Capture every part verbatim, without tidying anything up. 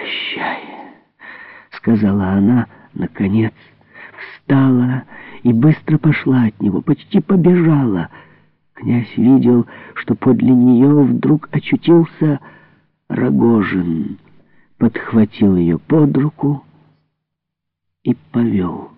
«Прощай», — сказала она, наконец, встала и быстро пошла от него, почти побежала. Князь видел, что подле нее вдруг очутился Рогожин, подхватил ее под руку и повел.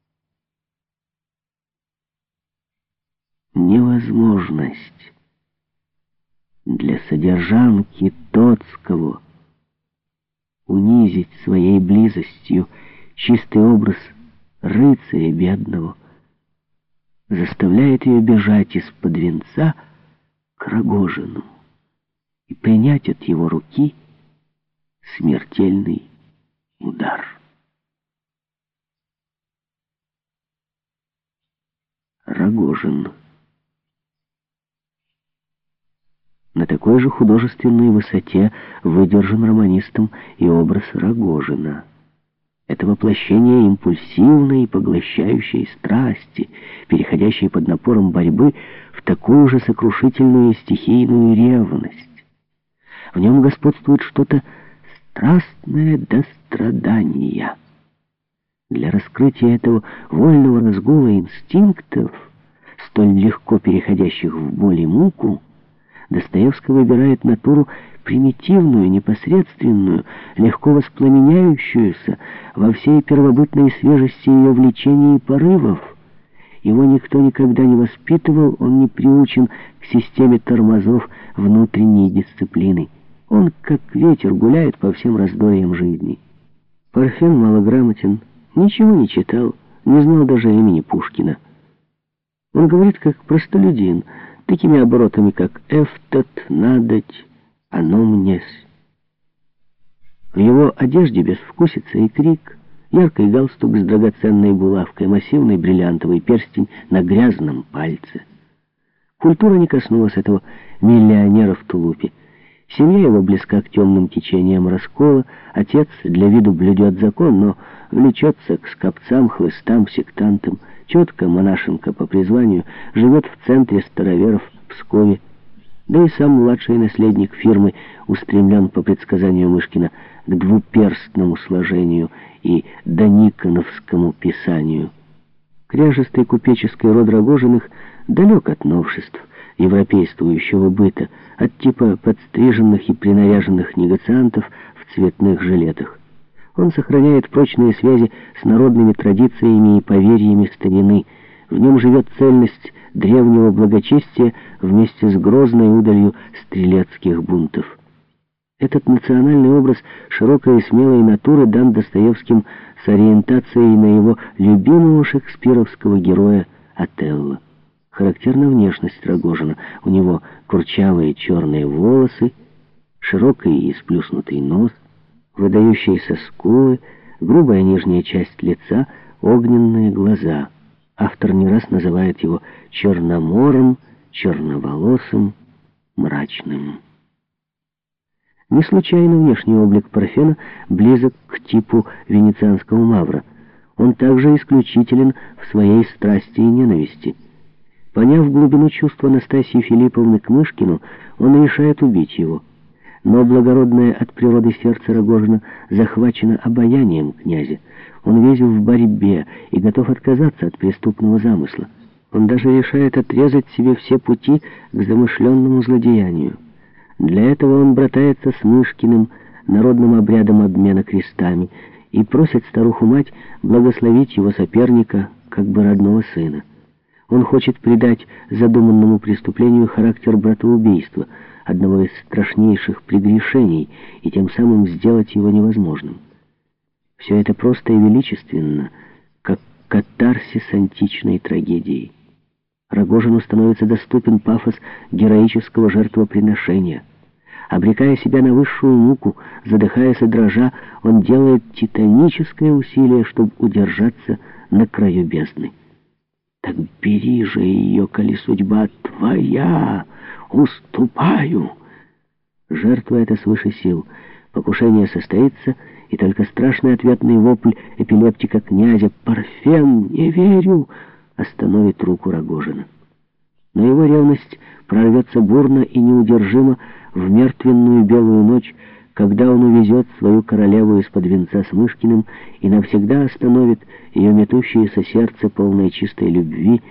Невозможность для содержанки Тоцкого унизить своей близостью чистый образ рыцаря бедного заставляет ее бежать из-под венца к Рогожину и принять от его руки смертельный удар. Рогожин. На такой же художественной высоте выдержан романистом и образ Рогожина. Это воплощение импульсивной и поглощающей страсти, переходящей под напором борьбы в такую же сокрушительную и стихийную ревность. В нем господствует что-то страстное до страдания. Для раскрытия этого вольного разгула инстинктов, столь легко переходящих в боль и муку, Достоевский выбирает натуру примитивную, непосредственную, легко воспламеняющуюся во всей первобытной свежести ее влечений и порывов. Его никто никогда не воспитывал, он не приучен к системе тормозов внутренней дисциплины. Он, как ветер, гуляет по всем раздорьям жизни. Парфен малограмотен, ничего не читал, не знал даже имени Пушкина. Он говорит, как простолюдин, такими оборотами, как «эфтат», «надоть», «оно мнесь». В его одежде безвкусица и крик, яркий галстук с драгоценной булавкой, массивный бриллиантовый перстень на грязном пальце. Культура не коснулась этого миллионера в тулупе. Семья его близка к темным течениям раскола, отец для виду блюдет закон, но влечется к скопцам, хлыстам, сектантам. Тетка, монашенка по призванию, живет в центре староверов в Пскове. Да и сам младший наследник фирмы устремлен по предсказанию Мышкина к двуперстному сложению и дониконовскому писанию. Кряжестый купеческий род Рогожиных далек от новшеств европействующего быта, от типа подстриженных и принаряженных негациантов в цветных жилетах. Он сохраняет прочные связи с народными традициями и поверьями старины. В нем живет цельность древнего благочестия вместе с грозной удалью стрелецких бунтов. Этот национальный образ широкой и смелой натуры дан Достоевским с ориентацией на его любимого шекспировского героя Отелло. Характерна внешность Рогожина. У него курчавые черные волосы, широкий и сплюснутый нос, выдающиеся скулы, грубая нижняя часть лица, огненные глаза. Автор не раз называет его черноморым, черноволосым, мрачным. Не случайно внешний облик Парфена близок к типу венецианского мавра. Он также исключителен в своей страсти и ненависти. Поняв глубину чувства Настасьи Филипповны к Мышкину, он решает убить его. Но благородное от природы сердце Рогожина захвачено обаянием князя. Он весь в борьбе и готов отказаться от преступного замысла. Он даже решает отрезать себе все пути к замышленному злодеянию. Для этого он братается с Мышкиным, народным обрядом обмена крестами, и просит старуху-мать благословить его соперника, как бы родного сына. Он хочет придать задуманному преступлению характер братоубийства, одного из страшнейших прегрешений, и тем самым сделать его невозможным. Все это просто и величественно, как катарсис античной трагедии. Рогожину становится доступен пафос героического жертвоприношения. Обрекая себя на высшую муку, задыхаясь и дрожа, он делает титаническое усилие, чтобы удержаться на краю бездны. Так бери же ее, коли судьба твоя, уступаю. Жертва эта свыше сил. Покушение состоится, и только страшный ответный вопль эпилептика князя «Парфен, не верю!» остановит руку Рогожина. Но его ревность прорвется бурно и неудержимо в мертвенную белую ночь, когда он увезет свою королеву из-под венца с Мышкиным и навсегда остановит ее метущееся сердце, полное чистой любви,